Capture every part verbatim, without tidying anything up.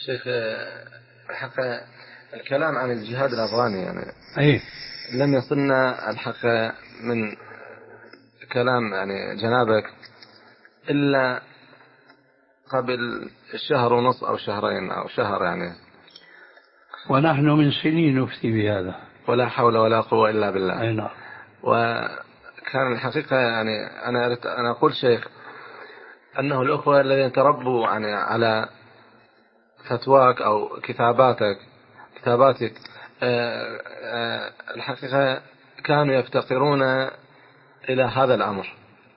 شيخ الحق الكلام عن الجهاد الأفغاني يعني أيه؟ لم يصلنا الحق من كلام يعني جنابك إلا قبل شهر ونص أو شهرين أو شهر يعني، ونحن من سنين نفتي بهذا ولا حول ولا قوة إلا بالله. أي نعم. وكان الحقيقة يعني أنا أردت أن أقول شيخ أنه الأخوة الذين تربوا يعني على فتواك أو كتاباتك كتاباتك أه أه الحقيقة كانوا يفتقرون إلى هذا الأمر،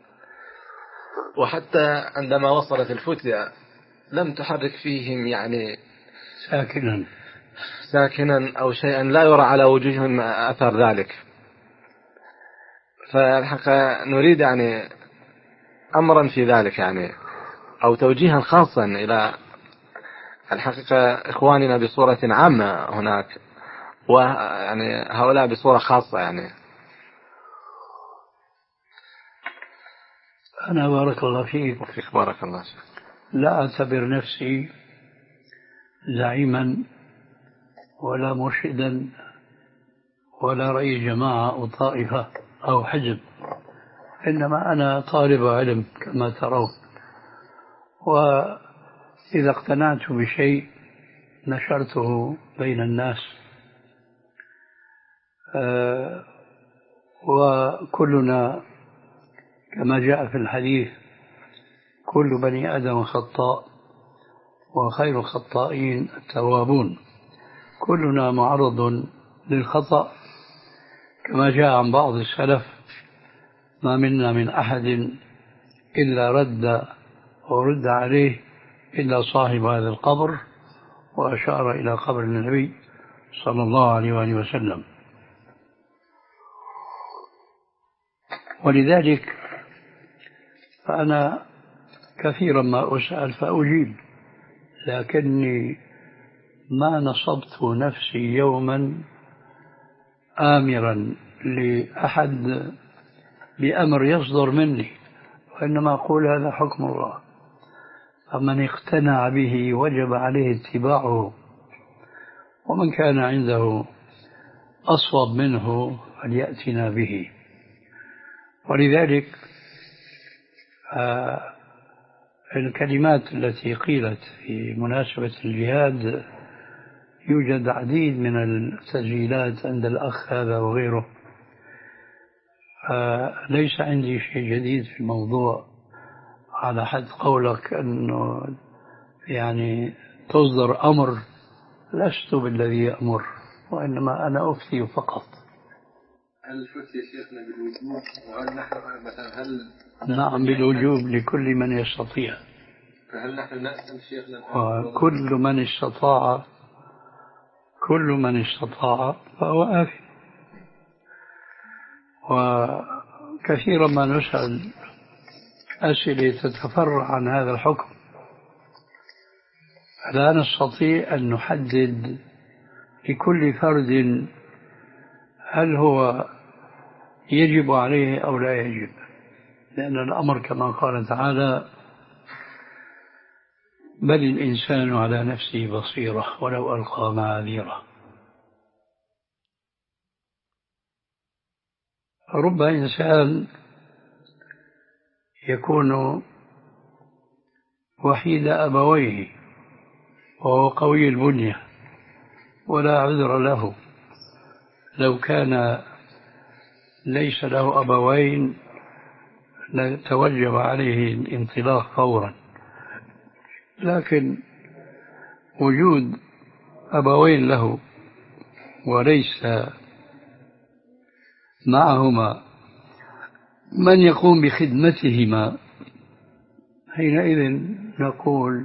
وحتى عندما وصلت الفتية لم تحرك فيهم يعني ساكنا ساكنا أو شيئا، لا يرى على وجوههم أثر ذلك. فالحقيقة نريد يعني أمرا في ذلك يعني، أو توجيها خاصا إلى الحقيقة إخواننا بصورة عامة هناك، ويعني هؤلاء بصورة خاصة يعني. أنا بارك الله فيك وفيك بارك الله فيك لا أعتبر نفسي زعيما ولا مرشدا ولا رئيس جماعة أو طائفة أو حزب، إنما أنا طالب علم كما ترون، وإذا اقتنعت بشيء نشرته بين الناس. أه وكلنا كما جاء في الحديث كل بني آدم خطاء وخير الخطائين التوابون. كلنا معرض للخطأ، كما جاء عن بعض السلف ما منا من أحد إلا رد ورد عليه إلا صاحب هذا القبر، وأشار إلى قبر النبي صلى الله عليه وآله وسلم. ولذلك فأنا كثيرا ما أسأل فأجيب، لكني ما نصبت نفسي يوما آمرا لأحد بأمر يصدر مني، وإنما أقول هذا حكم الله، فمن اقتنع به وجب عليه اتباعه، ومن كان عنده أصوب منه فليأتنا به. ولذلك آه الكلمات التي قيلت في مناسبة الجهاد يوجد عديد من التسجيلات عند الأخ هذا وغيره، آه ليس عندي شيء جديد في الموضوع، على حد قولك أنه يعني تصدر أمر، لست بالذي يأمر، وإنما أنا أفتي فقط. هل الفتية شيخنا بالوجوب؟ وهل نحن مثلا هل نعم بالوجوب لكل من يستطيع، فهل نحن نأثم شيخنا؟ وكل من استطاع كل من استطاع فهو آثم. وكثيرا ما نسأل أسئلة تتفرع عن هذا الحكم، لا نستطيع أن نحدد لكل فرد هل هو يجب عليه أو لا يجب، لأن الأمر كما قال تعالى بل الإنسان على نفسه بصيرة ولو ألقى معاذيره. رب إنسان يكون وحيد أبويه وهو قوي البنية ولا عذر له، لو كان ليس له أبوين لتوجب عليه الانطلاق فورا، لكن وجود أبوين له وليس معهما من يقوم بخدمتهما، حينئذ نقول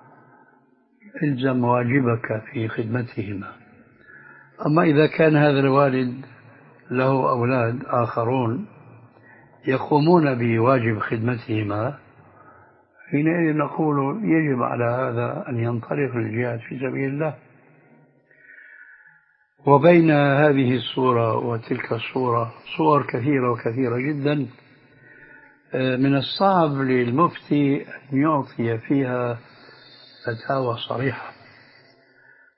الزم واجبك في خدمتهما. أما إذا كان هذا الوالد له أولاد آخرون يقومون بواجب خدمتهما، حينئذ نقول يجب على هذا أن ينطلق الجهاد في سبيل الله. وبين هذه الصورة وتلك الصورة صور كثيرة وكثيرة جدا، من الصعب للمفتي أن يعطي فيها فتاوى صريحة،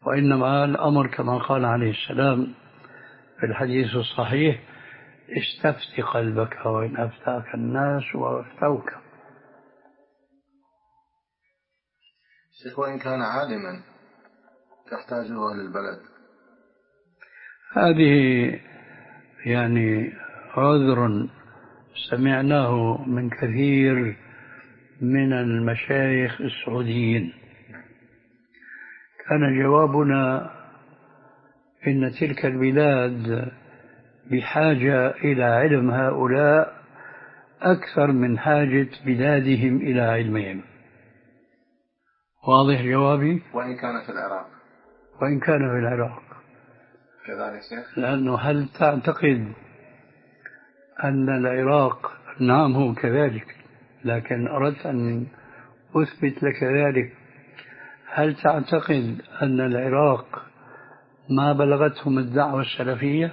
وإنما الأمر كما قال عليه السلام في الحديث الصحيح: استفت قلبك وإن أفتاك الناس وأفتوك. شيخ، وإن كان عالما تحتاجه أهل البلد؟ هذه يعني عذر سمعناه من كثير من المشايخ السعوديين. كان جوابنا إن تلك البلاد بحاجة إلى علم هؤلاء أكثر من حاجة بلادهم إلى علمهم. واضح جوابي؟ وإن كان في العراق. وإن كان في العراق كذلك شيخ. لأنه هل تعتقد أن العراق، نعم هو كذلك، لكن أردت أن أثبت لك ذلك، هل تعتقد أن العراق ما بلغتهم الدعوة السلفية؟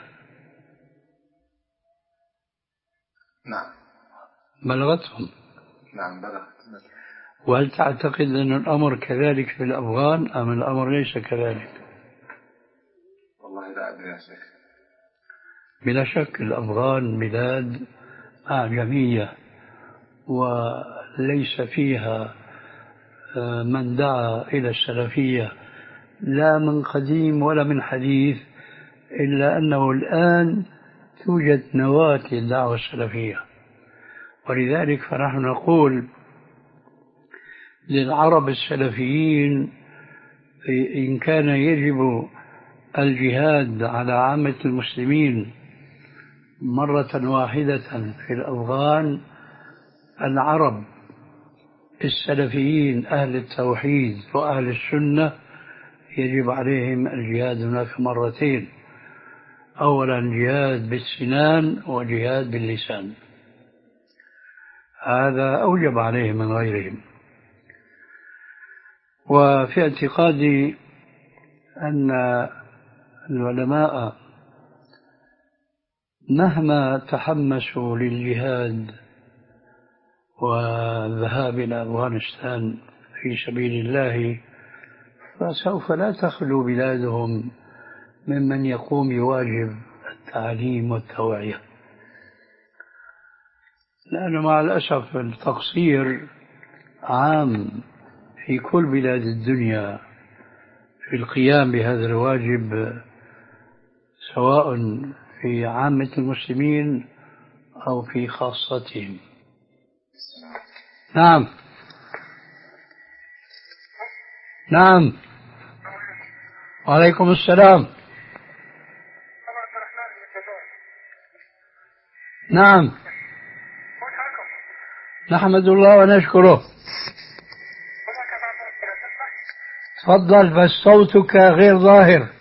نعم بلغتهم. نعم بلغت. وهل تعتقد أن الأمر كذلك في الأفغان أم الأمر ليس كذلك؟ والله لا أدري يا شيخ. بلا شك الأفغان بلاد أعجمية وليس فيها من دعا إلى السلفية لا من قديم ولا من حديث، إلا أنه الآن توجد نواة للدعوة السلفية. ولذلك فنحن نقول للعرب السلفيين إن كان يجب الجهاد على عامة المسلمين مرة واحدة في الأفغان، العرب السلفيين أهل التوحيد وأهل السنة يجب عليهم الجهاد هناك مرتين: أولا جهاد بالسنان وجهاد باللسان، هذا أوجب عليهم من غيرهم. وفي اعتقادي أن العلماء مهما تحمسوا للجهاد والذهاب إلى أفغانستان في سبيل الله فسوف لا تخلو بلادهم ممن يقوم بواجب التعليم والتوعية، لأنه مع الأسف التقصير عام في كل بلاد الدنيا في القيام بهذا الواجب، سواء في عامة المسلمين أو في خاصتهم. نعم نعم وعليكم السلام. نعم نحمد الله ونشكره. تفضل، بس صوتك غير ظاهر.